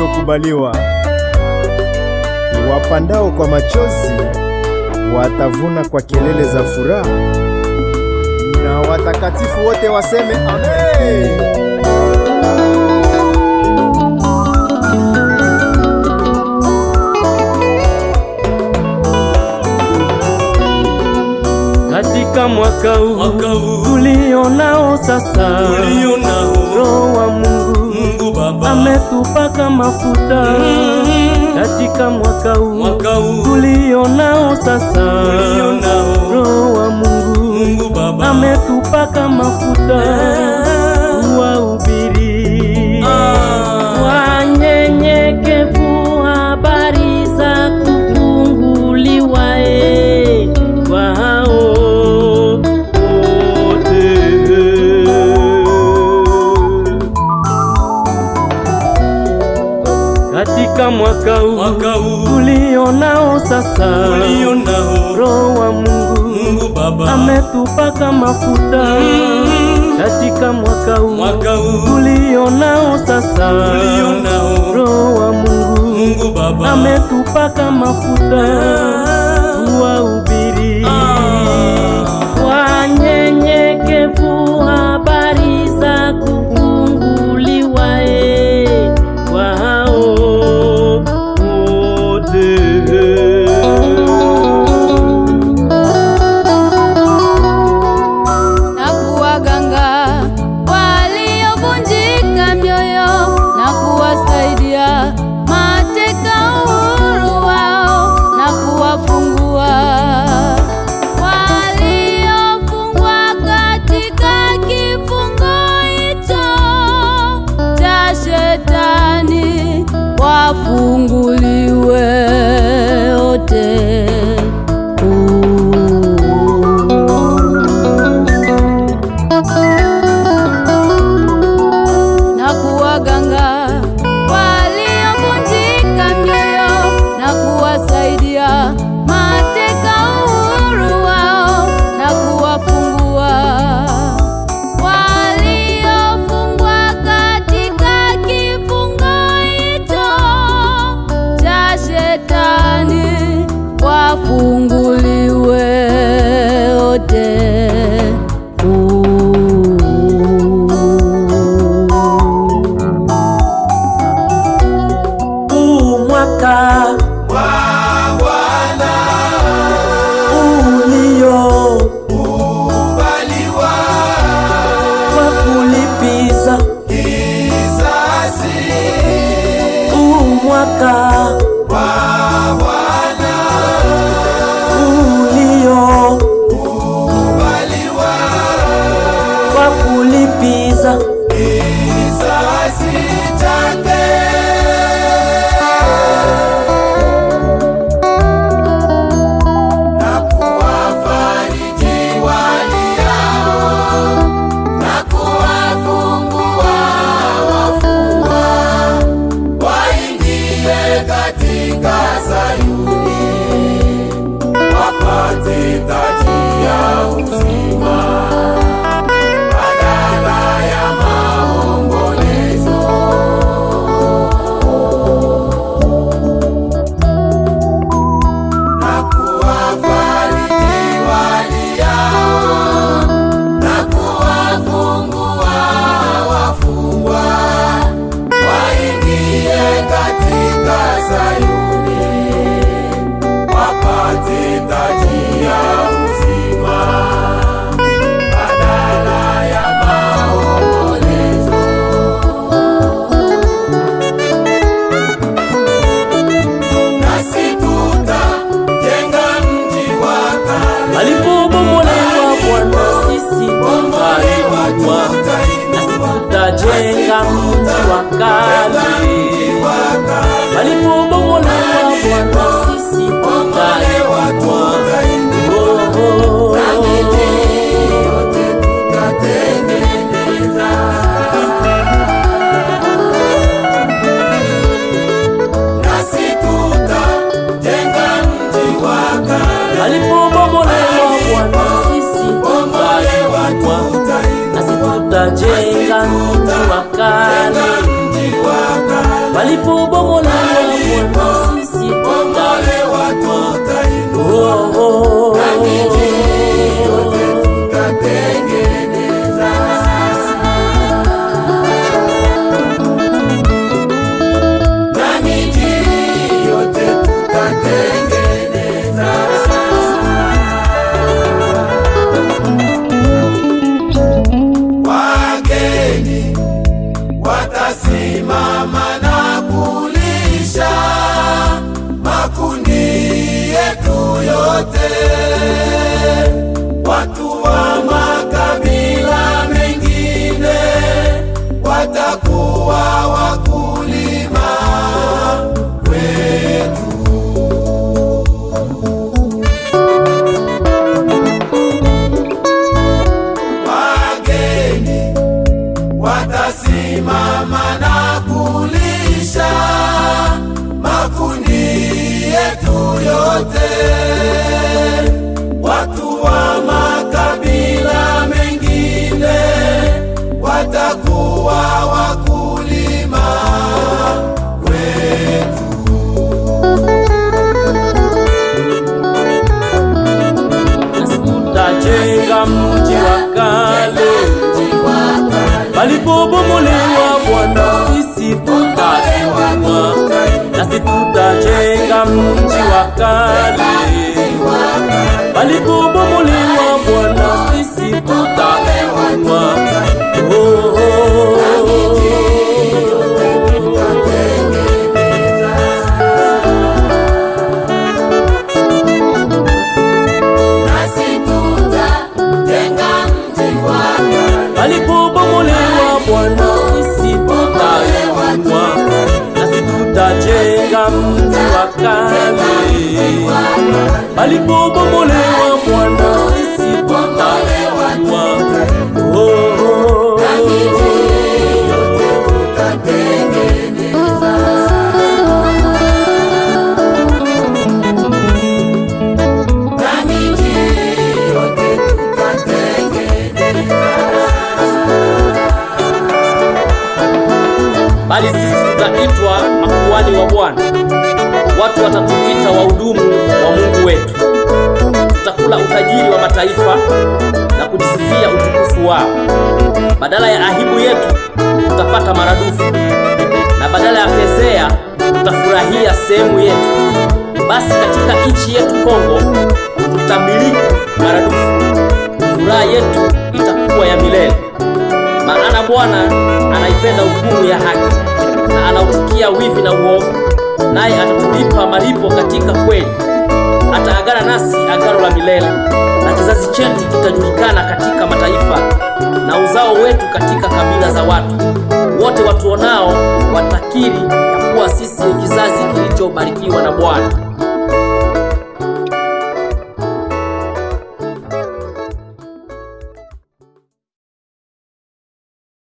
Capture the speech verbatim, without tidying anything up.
iliyokubaliwa. Wapandao kwa machozi watavuna kwa kelele za furaha, na watakatifu wote waseme amen. Katika mwaka huu tulionao sasa, Roho wa Mungu, Mungu Baba ametupaka mafuta. Mm. Katika mwaka huu tulionao sasa, Roho wa Mungu, Mungu Baba ametupaka mafuta. Wahubiri wanyenyekevu habari za kufunguliwa eh, kwa hao katika mwaka huu tulionao sasa, Roho wa Mungu, Mungu Baba ametupaka mafuta. Mm. Katika mwaka huu tulionao sasa, Roho wa Mungu, Mungu Baba ametupaka mafuta. Wahubiri wanyenyekevu habari za kufunguliwa eh, kwa hao wote. Na kuwaganga waliovunjika mioyo, na kuwasaidia mateka uhuru wao, na kuwafungua waliofungwa katika kifungo hicho cha Shetani, wafunguliwe wote. Na kuwaganga waliovunjika mioyo, na kuwasaidia mateka uhuru wao, na kuwafungua waliofungwa katika kifungo hicho cha Shetani, wafunguliwe wote. Huu mwaka wa Bwana ulio kubaliwa kwa kulipiza kisasi. Huu mwaka wa Bwana ulio kubaliwa kwa kulipiza kisasi chake. Jenga mji wa kale, walipobomolewa Bwana sisi tutaitwa. Walipobomolewa Bwana sisi tutaitwa, nasi tutajenga mji wa kale. Walipobomolewa oh, oh. na miji yote tutatengeneza. Na miji yote tutatengeneza. Wageni watasimama na kulisha makundi yetu yote. Watu wa makabila mengine watakuwa wakulima wetu. Wageni watasimama na kulisha makundi yetu yote. Watu wa makabila mengine watakuwa wakulima wetu. Tutajenga mji wa kale palipobomolewa, Bwana sisi tutainua. Nasi tutajenga mji wa kale palipobomolewa, Bwana sisi tutainua. Oh, oh, oh. Palipobomolewa, Bwana sisi tutainua. Nasi tutajenga mji wa kale palipobomolewa, Bwana sisi tutainua. Oh, oh, oh. Bali sisi tutaitwa makuhani wa Bwana. Watu watatuita wahudumu wa Mungu wetu. Tutakula utajiri wa mataifa na kujisifia utukufu wao. Badala ya aibu yetu tutapata maradufu, na badala ya fezea tutafurahia sehemu yetu. Basi katika nchi yetu Kongo tutamiliki maradufu. Furaha yetu itakuwa ya milele. Maana Bwana anaipenda hukumu ya haki na anauchukia wivi na uovu, naye atatulipa malipo katika kweli. Ataagana nasi agano la milele, na kizazi chetu kitajulikana katika mataifa, na uzao wetu katika kabila za watu. Wote watuonao watakiri ya kuwa sisi ni kizazi kilichobarikiwa na Bwana.